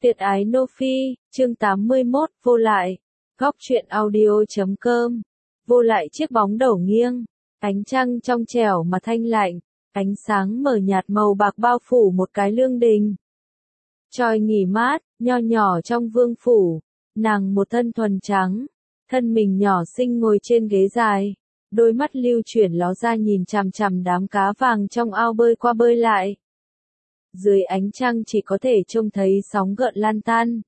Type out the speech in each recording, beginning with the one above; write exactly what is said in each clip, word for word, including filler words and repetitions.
Tuyệt ái Nô Phi, chương tám mươi mốt, vô lại. Góc truyện audio chấm com. Vô lại chiếc bóng đầu nghiêng, ánh trăng trong trẻo mà thanh lạnh, ánh sáng mờ nhạt màu bạc bao phủ một cái lương đình. Tròi nghỉ mát, nho nhỏ trong vương phủ, nàng một thân thuần trắng, thân mình nhỏ xinh ngồi trên ghế dài, đôi mắt lưu chuyển ló ra nhìn chằm chằm đám cá vàng trong ao bơi qua bơi lại. Dưới ánh trăng chỉ có thể trông thấy sóng gợn lan tan.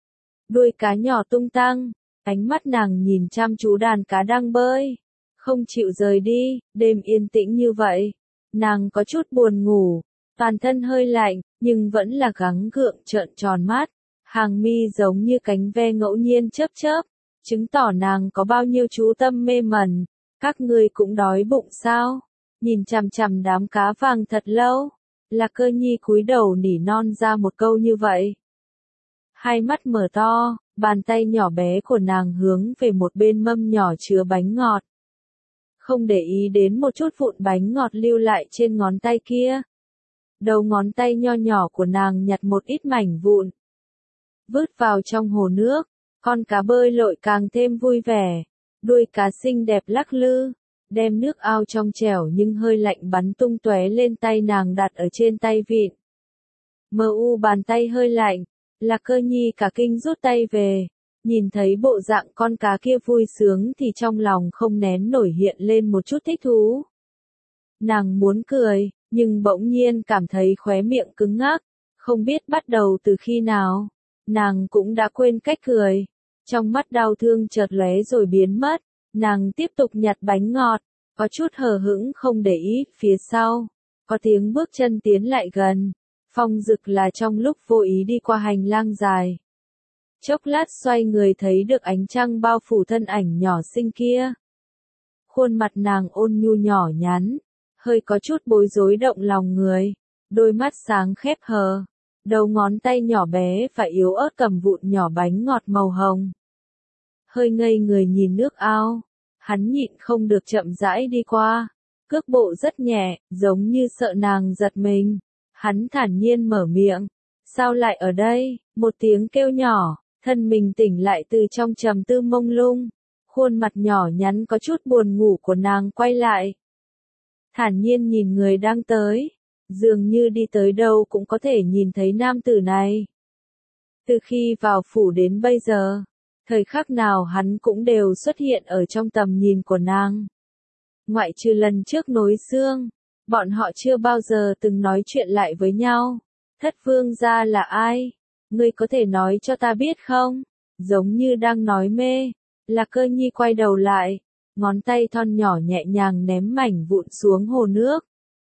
Đuôi cá nhỏ tung tăng, ánh mắt nàng nhìn chăm chú đàn cá đang bơi, không chịu rời đi, đêm yên tĩnh như vậy. Nàng có chút buồn ngủ, toàn thân hơi lạnh, nhưng vẫn là gắng gượng trợn tròn mắt, hàng mi giống như cánh ve ngẫu nhiên chớp chớp, chứng tỏ nàng có bao nhiêu chú tâm mê mẩn. Các ngươi cũng đói bụng sao? Nhìn chằm chằm đám cá vàng thật lâu. Lạc Cơ Nhi cúi đầu nỉ non ra một câu như vậy. Hai mắt mở to, bàn tay nhỏ bé của nàng hướng về một bên mâm nhỏ chứa bánh ngọt. Không để ý đến một chút vụn bánh ngọt lưu lại trên ngón tay kia. Đầu ngón tay nho nhỏ của nàng nhặt một ít mảnh vụn, vứt vào trong hồ nước, con cá bơi lội càng thêm vui vẻ, đuôi cá xinh đẹp lắc lư, đem nước ao trong trẻo nhưng hơi lạnh bắn tung tóe lên tay nàng đặt ở trên tay vịn. Mờ u bàn tay hơi lạnh, Lạc Cơ Nhi cả kinh rút tay về, nhìn thấy bộ dạng con cá kia vui sướng thì trong lòng không nén nổi hiện lên một chút thích thú. Nàng muốn cười, nhưng bỗng nhiên cảm thấy khóe miệng cứng ngắc, không biết bắt đầu từ khi nào, nàng cũng đã quên cách cười. Trong mắt đau thương chợt lóe rồi biến mất, nàng tiếp tục nhặt bánh ngọt, có chút hờ hững không để ý, phía sau, có tiếng bước chân tiến lại gần, Phong Dực là trong lúc vô ý đi qua hành lang dài. Chốc lát xoay người thấy được ánh trăng bao phủ thân ảnh nhỏ xinh kia. Khuôn mặt nàng ôn nhu nhỏ nhắn, hơi có chút bối rối động lòng người, đôi mắt sáng khép hờ, đầu ngón tay nhỏ bé và yếu ớt cầm vụn nhỏ bánh ngọt màu hồng. Hơi ngây người nhìn nước ao, hắn nhịn không được chậm rãi đi qua, cước bộ rất nhẹ, giống như sợ nàng giật mình. Hắn thản nhiên mở miệng, sao lại ở đây? Một tiếng kêu nhỏ, thân mình tỉnh lại từ trong trầm tư mông lung, khuôn mặt nhỏ nhắn có chút buồn ngủ của nàng quay lại. Thản nhiên nhìn người đang tới, dường như đi tới đâu cũng có thể nhìn thấy nam tử này. Từ khi vào phủ đến bây giờ, thời khắc nào hắn cũng đều xuất hiện ở trong tầm nhìn của nàng. Ngoại trừ lần trước nối xương, bọn họ chưa bao giờ từng nói chuyện lại với nhau. Thất vương gia là ai? Ngươi có thể nói cho ta biết không? Giống như đang nói mê. Lạc Cơ Nhi quay đầu lại, ngón tay thon nhỏ nhẹ nhàng ném mảnh vụn xuống hồ nước.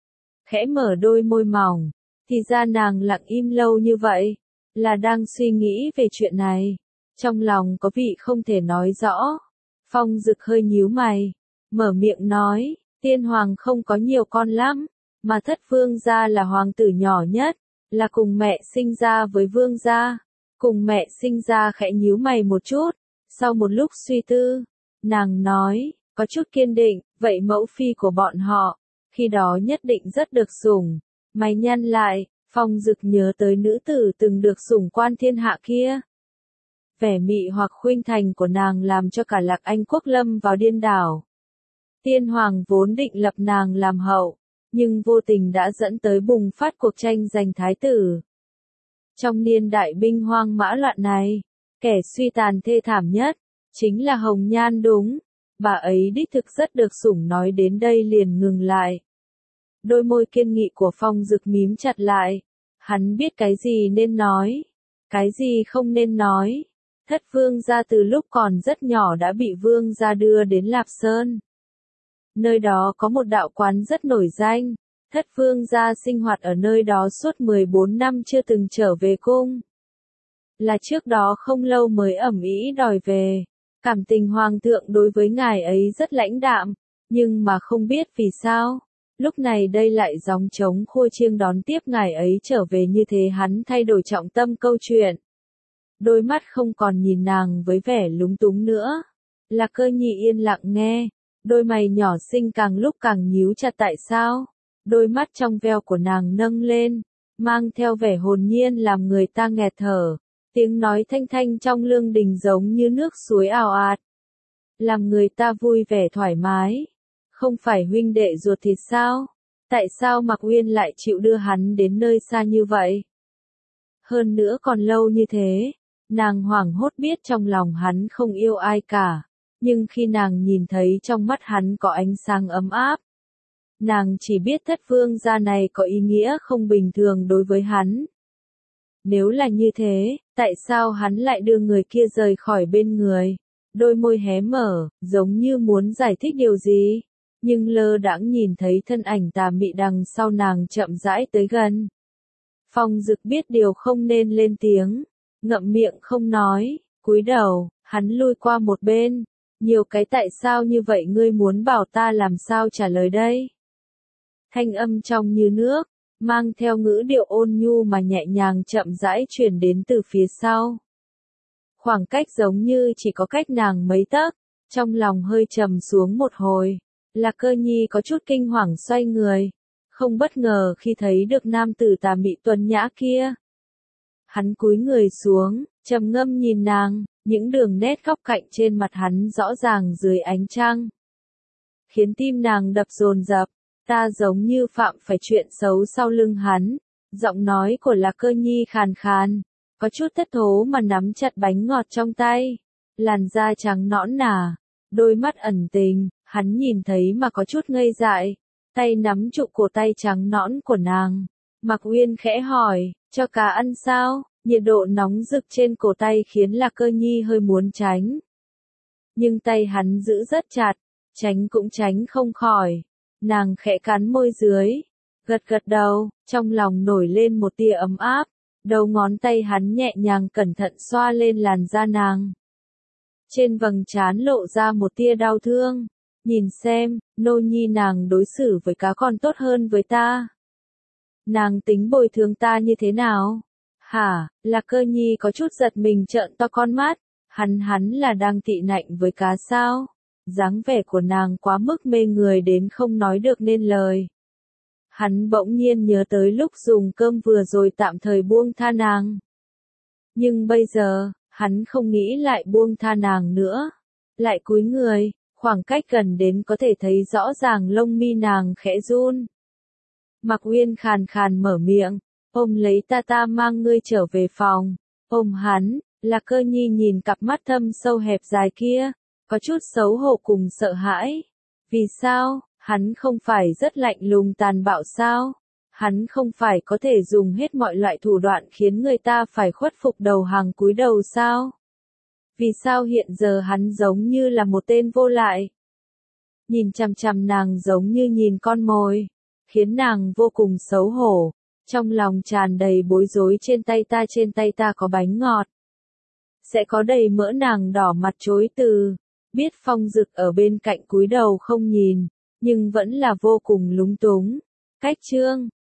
Khẽ mở đôi môi mỏng, thì ra nàng lặng im lâu như vậy, là đang suy nghĩ về chuyện này. Trong lòng có vị không thể nói rõ. Phong Dực hơi nhíu mày, mở miệng nói, tiên hoàng không có nhiều con lắm, mà thất vương gia là hoàng tử nhỏ nhất, là cùng mẹ sinh ra với vương gia. Cùng mẹ sinh ra khẽ nhíu mày một chút, sau một lúc suy tư, nàng nói, có chút kiên định, vậy mẫu phi của bọn họ, khi đó nhất định rất được sủng. Mày nhăn lại, Phong Dực nhớ tới nữ tử từng được sủng quan thiên hạ kia. Vẻ mị hoặc khuynh thành của nàng làm cho cả Lạc Anh Quốc lâm vào điên đảo. Tiên hoàng vốn định lập nàng làm hậu, nhưng vô tình đã dẫn tới bùng phát cuộc tranh giành thái tử. Trong niên đại binh hoang mã loạn này, kẻ suy tàn thê thảm nhất, chính là Hồng Nhan đúng, bà ấy đích thực rất được sủng. Nói đến đây liền ngừng lại. Đôi môi kiên nghị của Phong Dực mím chặt lại, hắn biết cái gì nên nói, cái gì không nên nói. Thất vương gia từ lúc còn rất nhỏ đã bị vương gia đưa đến Lạp Sơn. Nơi đó có một đạo quán rất nổi danh, thất vương gia sinh hoạt ở nơi đó suốt mười bốn năm chưa từng trở về cung. Là trước đó không lâu mới ẩm ý đòi về, cảm tình hoàng thượng đối với ngài ấy rất lãnh đạm, nhưng mà không biết vì sao, lúc này đây lại gióng trống khua chiêng đón tiếp ngài ấy trở về như thế. Hắn thay đổi trọng tâm câu chuyện. Đôi mắt không còn nhìn nàng với vẻ lúng túng nữa. Lạc Cơ Nhi yên lặng nghe, đôi mày nhỏ xinh càng lúc càng nhíu chặt. Tại sao? Đôi mắt trong veo của nàng nâng lên, mang theo vẻ hồn nhiên làm người ta nghẹt thở. Tiếng nói thanh thanh trong lương đình giống như nước suối ào ạt, làm người ta vui vẻ thoải mái. Không phải huynh đệ ruột thịt sao? Tại sao Mạc Uyên lại chịu đưa hắn đến nơi xa như vậy? Hơn nữa còn lâu như thế, nàng hoảng hốt biết trong lòng hắn không yêu ai cả, nhưng khi nàng nhìn thấy trong mắt hắn có ánh sáng ấm áp, nàng chỉ biết thất vương gia này có ý nghĩa không bình thường đối với hắn. Nếu là như thế, tại sao hắn lại đưa người kia rời khỏi bên người? Đôi môi hé mở, giống như muốn giải thích điều gì, nhưng lơ đãng nhìn thấy thân ảnh Tà Mị đằng sau nàng chậm rãi tới gần. Phong Dực biết điều không nên lên tiếng, ngậm miệng không nói, cúi đầu, hắn lui qua một bên. Nhiều cái tại sao như vậy ngươi muốn bảo ta làm sao trả lời đây? Thanh âm trong như nước, mang theo ngữ điệu ôn nhu mà nhẹ nhàng chậm rãi truyền đến từ phía sau. Khoảng cách giống như chỉ có cách nàng mấy tấc, trong lòng hơi trầm xuống một hồi. Lạc Cơ Nhi có chút kinh hoàng xoay người, không bất ngờ khi thấy được nam tử Tà Mị tuấn nhã kia. Hắn cúi người xuống, trầm ngâm nhìn nàng, những đường nét góc cạnh trên mặt hắn rõ ràng dưới ánh trăng, khiến tim nàng đập dồn dập. Ta giống như phạm phải chuyện xấu sau lưng hắn. Giọng nói của Lạc Cơ Nhi khàn khàn, có chút thất thố mà nắm chặt bánh ngọt trong tay. Làn da trắng nõn nà, đôi mắt ẩn tình, hắn nhìn thấy mà có chút ngây dại, tay nắm trụ cổ tay trắng nõn của nàng. Mạc Uyên khẽ hỏi, cho cá ăn sao? Nhiệt độ nóng rực trên cổ tay khiến Lạc Cơ Nhi hơi muốn tránh. Nhưng tay hắn giữ rất chặt, tránh cũng tránh không khỏi. Nàng khẽ cắn môi dưới, gật gật đầu, trong lòng nổi lên một tia ấm áp, đầu ngón tay hắn nhẹ nhàng cẩn thận xoa lên làn da nàng. Trên vầng trán lộ ra một tia đau thương, nhìn xem, nô nhi nàng đối xử với cá còn tốt hơn với ta. Nàng tính bồi thường ta như thế nào? Hả, Lạc Cơ Nhi có chút giật mình trợn to con mắt, hắn hắn là đang tị nạnh với cá sao? Dáng vẻ của nàng quá mức mê người đến không nói được nên lời. Hắn bỗng nhiên nhớ tới lúc dùng cơm vừa rồi tạm thời buông tha nàng. Nhưng bây giờ, hắn không nghĩ lại buông tha nàng nữa. Lại cúi người, khoảng cách gần đến có thể thấy rõ ràng lông mi nàng khẽ run. Mạc Uyên khàn khàn mở miệng, ôm lấy ta ta mang ngươi trở về phòng. Ôm hắn, Lạc Cơ Nhi nhìn cặp mắt thâm sâu hẹp dài kia, có chút xấu hổ cùng sợ hãi. Vì sao, hắn không phải rất lạnh lùng tàn bạo sao? Hắn không phải có thể dùng hết mọi loại thủ đoạn khiến người ta phải khuất phục đầu hàng cúi đầu sao? Vì sao hiện giờ hắn giống như là một tên vô lại? Nhìn chằm chằm nàng giống như nhìn con mồi, khiến nàng vô cùng xấu hổ, trong lòng tràn đầy bối rối. Trên tay ta trên tay ta có bánh ngọt. Sẽ có đầy mỡ. Nàng đỏ mặt chối từ. Biết Phong Dực ở bên cạnh cúi đầu không nhìn, nhưng vẫn là vô cùng lúng túng. Cách chương